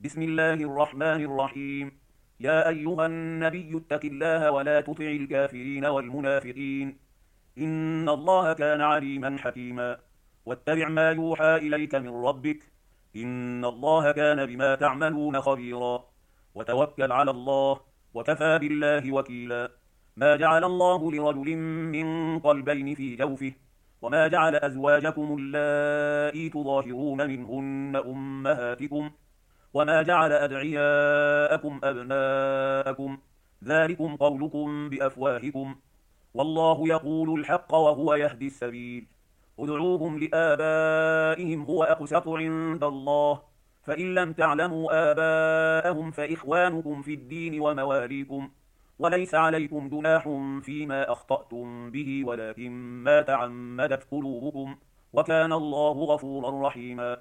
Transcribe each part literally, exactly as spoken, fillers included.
بسم الله الرحمن الرحيم. يا أيها النبي اتق الله ولا تطع الكافرين والمنافقين، إن الله كان عليما حكيما. واتبع ما يوحى إليك من ربك، إن الله كان بما تعملون خبيرا. وتوكل على الله، وكفى بالله وكيلا. ما جعل الله لرجل من قلبين في جوفه، وما جعل أزواجكم اللائي تظاهرون منهن أمهاتكم، وما جعل أدعياءكم أبناءكم، ذلكم قولكم بأفواهكم، والله يقول الحق وهو يهدي السبيل. ادعوهم لآبائهم هو أقسط عند الله، فإن لم تعلموا آباءهم فإخوانكم في الدين ومواليكم، وليس عليكم جناح فيما أخطأتم به ولكن ما تعمدت قلوبكم، وكان الله غفورا رحيما.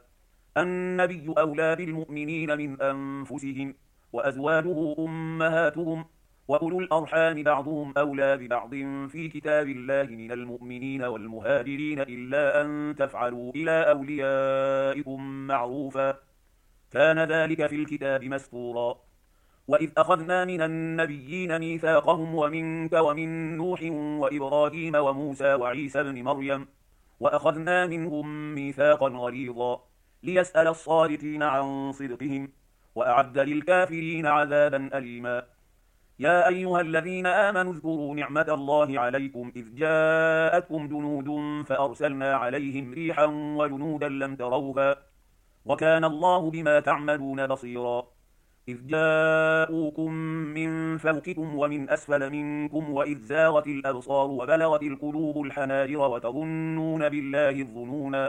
النبي أولى بالمؤمنين من أنفسهم، وأزواجه أمهاتهم، وأولو الأرحام بعضهم أولى ببعض في كتاب الله من المؤمنين والمهاجرين إلا أن تفعلوا إلى أوليائكم معروفا، كان ذلك في الكتاب مسطورا. وإذ أخذنا من النبيين ميثاقهم ومنك ومن نوح وإبراهيم وموسى وعيسى بن مريم، وأخذنا منهم ميثاقا غليظا، ليسأل الصادقين عن صدقهم، وأعد للكافرين عذابا أليما. يا أيها الذين آمنوا اذكروا نعمة الله عليكم إذ جاءتكم جنود فأرسلنا عليهم ريحا وجنودا لم تروها، وكان الله بما تعملون بصيرا. إذ جاءوكم من فوقكم ومن أسفل منكم وإذ زاغت الأبصار وبلغت القلوب الحناجر وتظنون بالله الظنونا،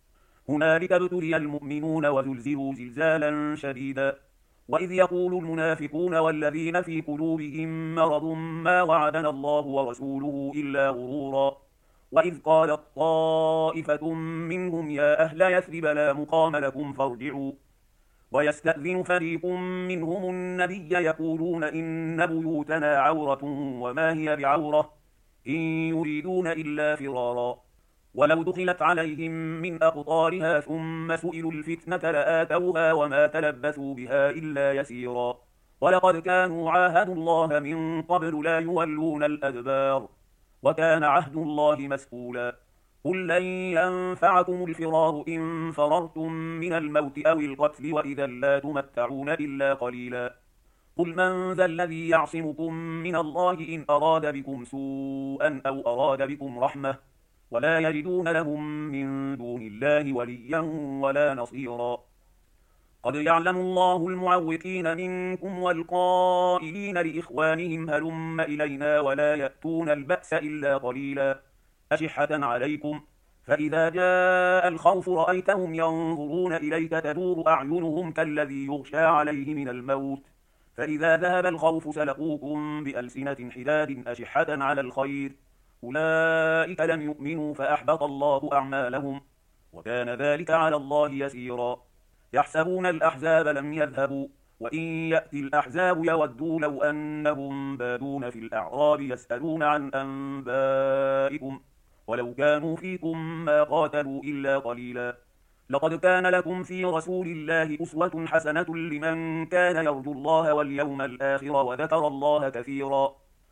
هنالك ابتلي المؤمنون وزلزلوا زلزالا شديدا. وإذ يقول المنافقون والذين في قلوبهم مرض ما وعدنا الله ورسوله إلا غرورا. وإذ قالت طائفة منهم يا أهل يثرب لا مقام لكم فارجعوا، ويستأذن فريق منهم النبي يقولون إن بيوتنا عورة وما هي بعورة إن يريدون إلا فرارا، ولو دخلت عليهم من أقطارها ثم سئلوا الفتنة لآتوها وما تلبثوا بها إلا يسيرا. ولقد كانوا عاهدوا الله من قبل لا يولون الأدبار، وكان عهد الله مسئولا. قل لن ينفعكم الفرار إن فررتم من الموت أو القتل وإذا لا تمتعون إلا قليلا. قل من ذا الذي يعصمكم من الله إن أراد بكم سوءا أو أراد بكم رحمة، ولا يجدون لهم من دون الله وليا ولا نصيرا. قد يعلم الله المعوقين منكم والقائلين لإخوانهم هلم إلينا ولا يأتون البأس إلا قليلا، أشحة عليكم، فإذا جاء الخوف رأيتهم ينظرون إليك تدور أعينهم كالذي يغشى عليه من الموت، فإذا ذهب الخوف سلقوكم بألسنة حداد أشحة على الخير، أولئك لم يؤمنوا فأحبط الله أعمالهم، وكان ذلك على الله يسيرا. يحسبون الأحزاب لم يذهبوا، وإن يأتي الأحزاب يودوا لو أنهم بادون في الأعراب يسألون عن أنبائكم، ولو كانوا فيكم ما قاتلوا إلا قليلا. لقد كان لكم في رسول الله أسوة حسنة لمن كان يرجو الله واليوم الآخر وذكر الله كثيرا.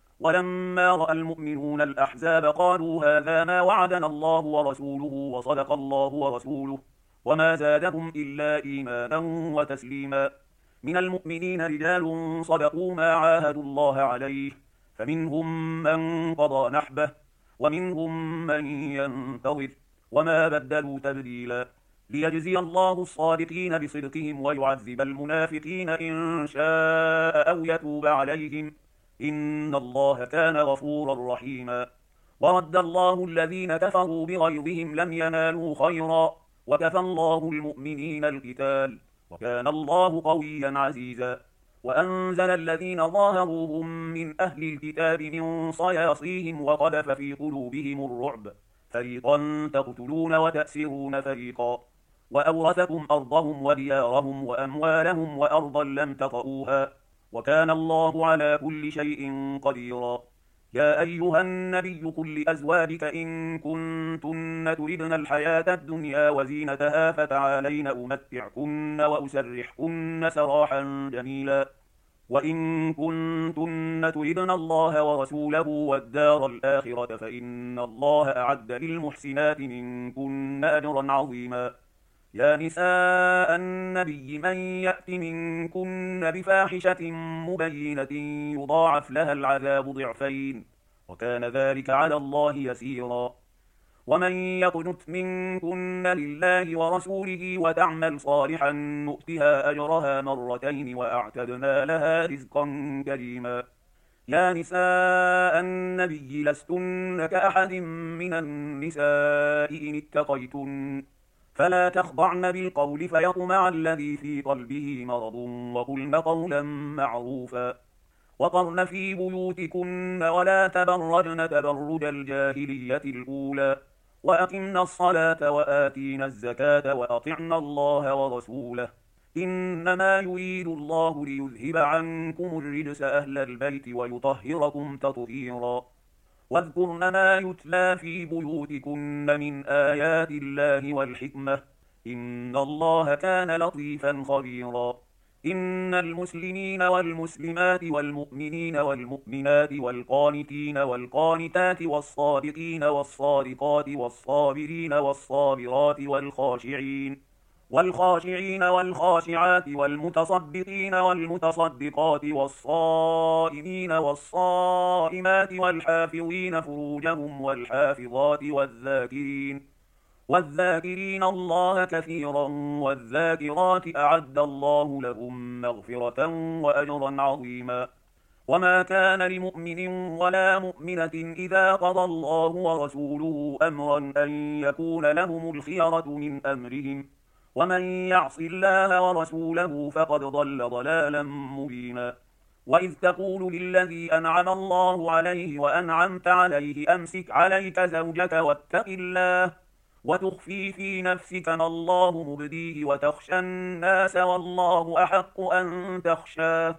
ولما رأى المؤمنون الأحزاب قالوا هذا ما وعدنا الله ورسوله وصدق الله ورسوله، وما زادهم إلا إيمانا وتسليما. من المؤمنين رجال صدقوا ما عاهدوا الله عليه، فمنهم من قضى نحبه ومنهم من ينتظر، وما بدلوا تبديلا. ليجزي الله الصادقين بصدقهم ويعذب المنافقين إن شاء أو يتوب عليهم، إن الله كان غفورا رحيما. ورد الله الذين كفروا بغيظهم لم ينالوا خيرا، وكفى الله المؤمنين القتال، وكان الله قويا عزيزا. وأنزل الذين ظاهروهم من أهل الكتاب من صياصيهم وقذف في قلوبهم الرعب، فريقا تقتلون وتأسرون فريقا، وأورثكم أرضهم وديارهم وأموالهم وأرضا لم تطئوها، وكان الله على كل شيء قديرا. يا أيها النبي قل لأزواجك إن كنتن تردن الحياة الدنيا وزينتها فتعالين أمتعكن وأسرحكن سراحا جميلا، وإن كنتن تردن الله ورسوله والدار الآخرة فإن الله أعد للمحسنات منكن أجرا عظيما. يا نساء النبي من يأت منكن بفاحشة مبينة يضاعف لها العذاب ضعفين، وكان ذلك على الله يسيرا. ومن يقنت منكن لله ورسوله وتعمل صالحا نؤتها أجرها مرتين وأعتدنا لها رزقا كريما. يا نساء النبي لستن كأحد من النساء إن اتقيتن فلا تخضعن بالقول فيطمع الذي في قلبه مرض وقلن قولا معروفا، وقرن في بيوتكن ولا تبرجن تبرج الجاهلية الأولى، وأقمنا الصلاة وآتينا الزكاة وأطعنا الله ورسوله، إنما يريد الله ليذهب عنكم الرجس أهل البيت ويطهركم تطهيرا. واذكرن ما يتلى في بيوتكن من آيات الله والحكمة، إن الله كان لطيفا خبيرا. إن المسلمين والمسلمات والمؤمنين والمؤمنات والقانتين والقانتات والصادقين والصادقات والصابرين والصابرات والخاشعين والخاشعين والخاشعات والمتصدقين والمتصدقات والصائمين والصائمات والحافظين فروجهم والحافظات والذاكرين والذاكرين الله كثيرا والذاكرات أعد الله لهم مغفرة وأجرا عظيما. وما كان لمؤمن ولا مؤمنة إذا قضى الله ورسوله أمرا أن يكون لهم الخيرة من أمرهم، ومن يعص الله ورسوله فقد ضل ضلالا مبينا. وإذ تقول للذي أنعم الله عليه وأنعمت عليه أمسك عليك زوجك واتق الله وتخفي في نفسك ما الله مبديه وتخشى الناس والله أحق أن تخشاه،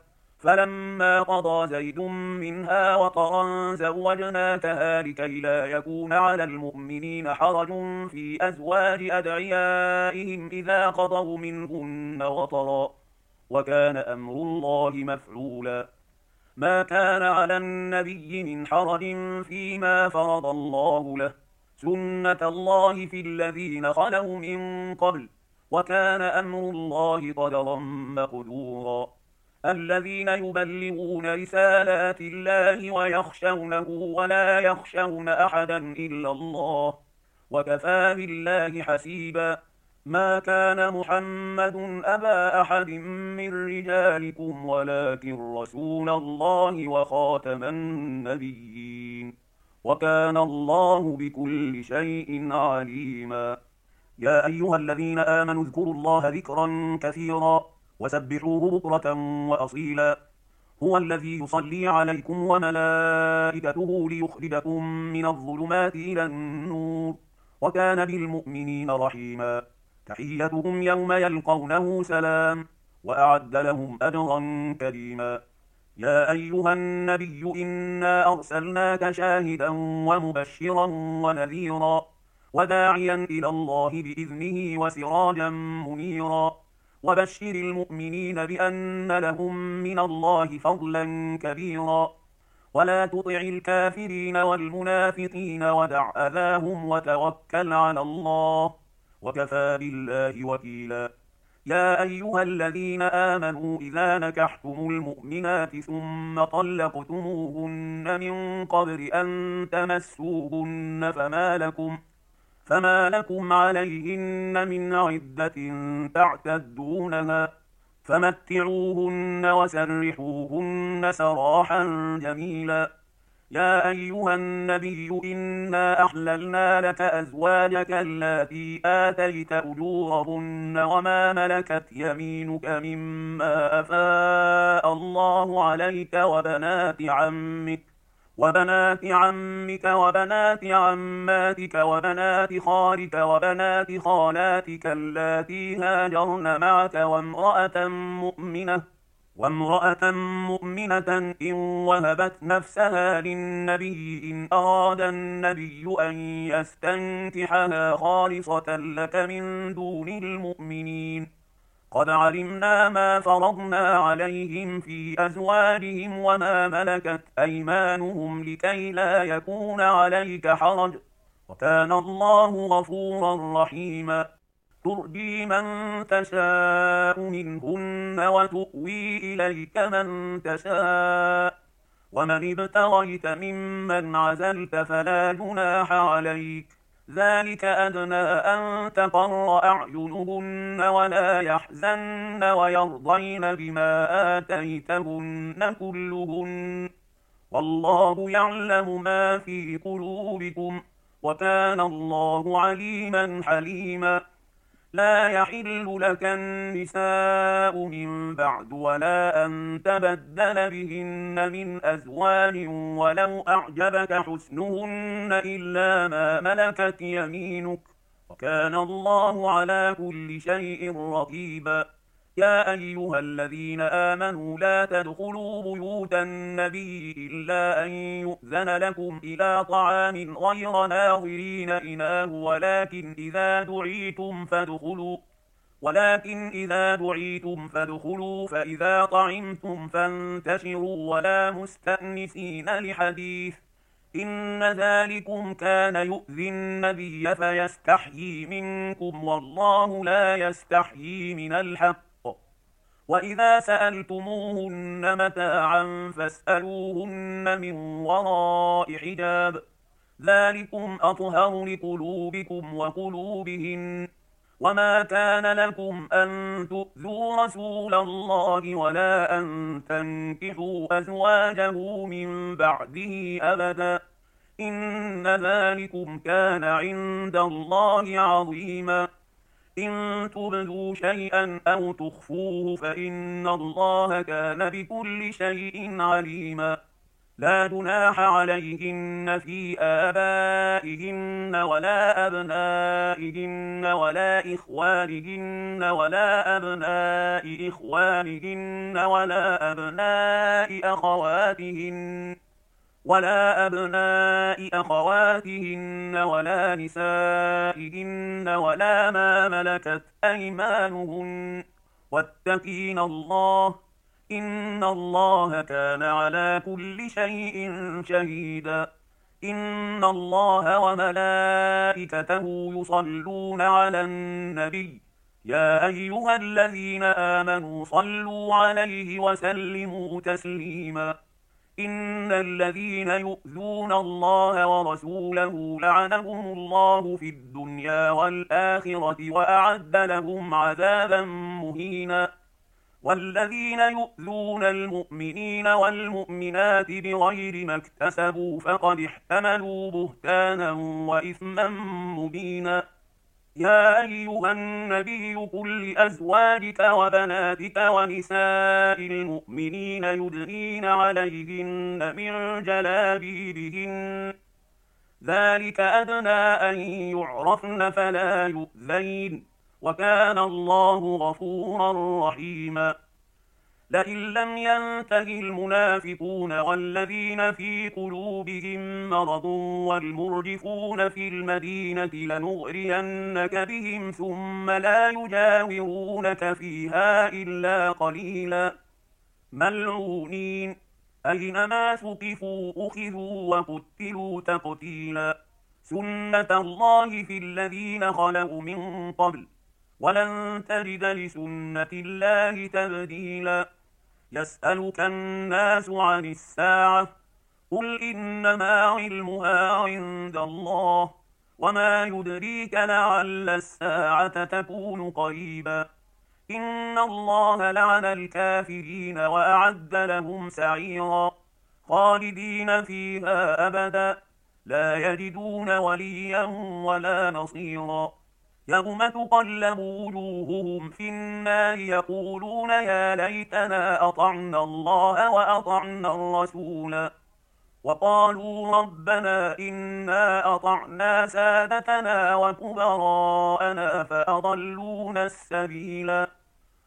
فلما قضى زيد منها وطرا زوجناكها لكي لا يكون على المؤمنين حرج في أزواج أدعيائهم إذا قضوا منهن وطرا، وكان أمر الله مفعولا. ما كان على النبي من حرج فيما فرض الله له، سنة الله في الذين خلوا من قبل، وكان أمر الله قدرا مقدورا. الذين يبلغون رسالات الله ويخشونه ولا يخشون أحدا إلا الله، وكفى بالله حسيبا. ما كان محمد أبا أحد من رجالكم ولكن رسول الله وخاتم النبيين، وكان الله بكل شيء عليما. يا أيها الذين آمنوا اذكروا الله ذكرا كثيرا وسبحوه بكرة وأصيلا. هو الذي يصلي عليكم وملائكته ليخرجكم من الظلمات إلى النور، وكان بالمؤمنين رحيما. تحيتهم يوم يلقونه سلام، وأعد لهم أجرا كريما. يا أيها النبي إنا أرسلناك شاهدا ومبشرا ونذيرا وداعيا إلى الله بإذنه وسراجا منيرا، وبشر المؤمنين بأن لهم من الله فضلا كبيرا. ولا تطع الكافرين والمنافقين ودع أذاهم وتوكل على الله، وكفى بالله وكيلا. يا أيها الذين آمنوا إذا نكحتم المؤمنات ثم طلقتموهن من قبل أن تمسوهن فما لكم فما لكم عليهن من عدة تعتدونها، فمتعوهن وسرحوهن سراحا جميلا. يا أيها النبي إنا أحللنا لك أزواجك اللاتي آتيت أجورهن وما ملكت يمينك مما أفاء الله عليك وبنات عمك وبنات عمك وبنات عماتك وبنات خالك وبنات خالاتك اللاتي هاجرن معك وامرأة مؤمنة وامرأة مؤمنة إن وهبت نفسها للنبي إن أراد النبي أن يستنكحها خالصة لك من دون المؤمنين. قد علمنا ما فرضنا عليهم في أزواجهم وما ملكت أيمانهم لكي لا يكون عليك حرج، وكان الله غفورا رحيما. ترجي من تشاء منهن وتؤوي إليك من تشاء، ومن ابتغيت ممن عزلت فلا جناح عليك، ذلك أدنى أن تقر أعينهن ولا يحزن ويرضين بما آتيتهن كلهن، والله يعلم ما في قلوبكم، وكان الله عليما حليما. لا يحل لك النساء من بعد ولا أن تبدل بهن من أزواج ولو أعجبك حسنهن إلا ما ملكت يمينك، وكان الله على كل شيء رقيبا. يا أيها الذين آمنوا لا تدخلوا بيوت النبي إلا أن يؤذن لكم إلى طعام غير ناظرين إناه ولكن إذا دعيتم فادخلوا ولكن إذا دعيتم فادخلوا فإذا طعمتم فانتشروا ولا مستأنسين لحديث، إن ذلكم كان يؤذي النبي فيستحيي منكم والله لا يستحيي من الحق. وإذا سألتموهن متاعا فاسألوهن من وراء حجاب، ذلكم أطهر لقلوبكم وقلوبهن. وما كان لكم أن تؤذوا رسول الله ولا أن تنكحوا أزواجه من بعده أبدا، إن ذلكم كان عند الله عظيما. إن تبدوا شيئا أو تخفوه فإن الله كان بكل شيء عليما. لا جناح عليهن في آبائهن ولا أبنائهن ولا إخوانهن ولا أبناء إخوانهن ولا أبناء أخواتهن ولا أبناء أخواتهن ولا نسائهن ولا ما ملكت أيمانهن، واتقين الله إن الله كان على كل شيء شهيدا. إن الله وملائكته يصلون على النبي يا أيها الذين آمنوا صلوا عليه وسلموا تسليما. إن الذين يؤذون الله ورسوله لعنهم الله في الدنيا والآخرة وأعد لهم عذابا مهينا. والذين يؤذون المؤمنين والمؤمنات بغير ما اكتسبوا فقد احتملوا بهتانا وإثما مبينا. يا أيها النبي قل لأزواجك وبناتك ونساء المؤمنين يدنين عليهن من جلابيبهن، ذلك أدنى أن يعرفن فلا يؤذين، وكان الله غفورا رحيما. لئن لم ينته المنافقون والذين في قلوبهم مرض والمرجفون في المدينة لنغرينك بهم ثم لا يجاورونك فيها إلا قليلا، ملعونين أينما ثقفوا أخذوا وقتلوا تقتيلا. سنة الله في الذين خلوا من قبل ولن تجد لسنة الله تبديلا. يسألك الناس عن الساعة قل إنما علمها عند الله وما يدريك لعل الساعة تكون قريبا. إن الله لعن الكافرين وأعد لهم سعيرا خالدين فيها أبدا لا يجدون وليا ولا نصيرا. يوم تقلب وجوههم في النار يقولون يا ليتنا أطعنا الله وأطعنا الرسولا وقالوا ربنا إنا أطعنا سادتنا وكبراءنا فأضلونا السبيلا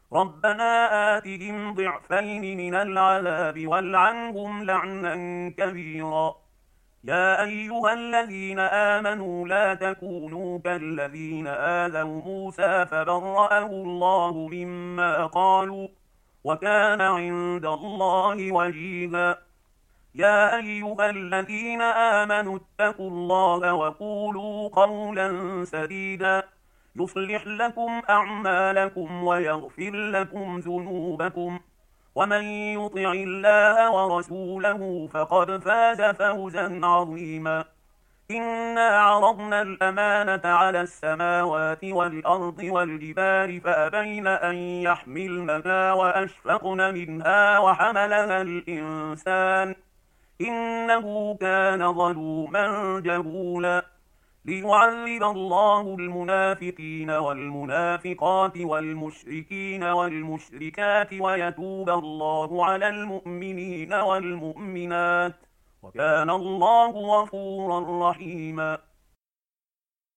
ربنا آتهم ضعفين من العذاب والعنهم لعنا كبيرا. يا أيها الذين آمنوا لا تكونوا كالذين آذوا موسى فبرأه الله مما قالوا وكان عند الله وجيها. يا أيها الذين آمنوا اتقوا الله وقولوا قولا سديدا يصلح لكم أعمالكم ويغفر لكم ذنوبكم ومن يطع الله ورسوله فقد فاز فوزا عظيما. إنا عرضنا الأمانة على السماوات والأرض والجبال فأبين أن يحملنها وأشفقن منها وحملها الإنسان إنه كان ظلوما جهولا. ليعذب الله المنافقين والمنافقات والمشركين والمشركات ويتوب الله على المؤمنين والمؤمنات وكان الله غفورا رحيما.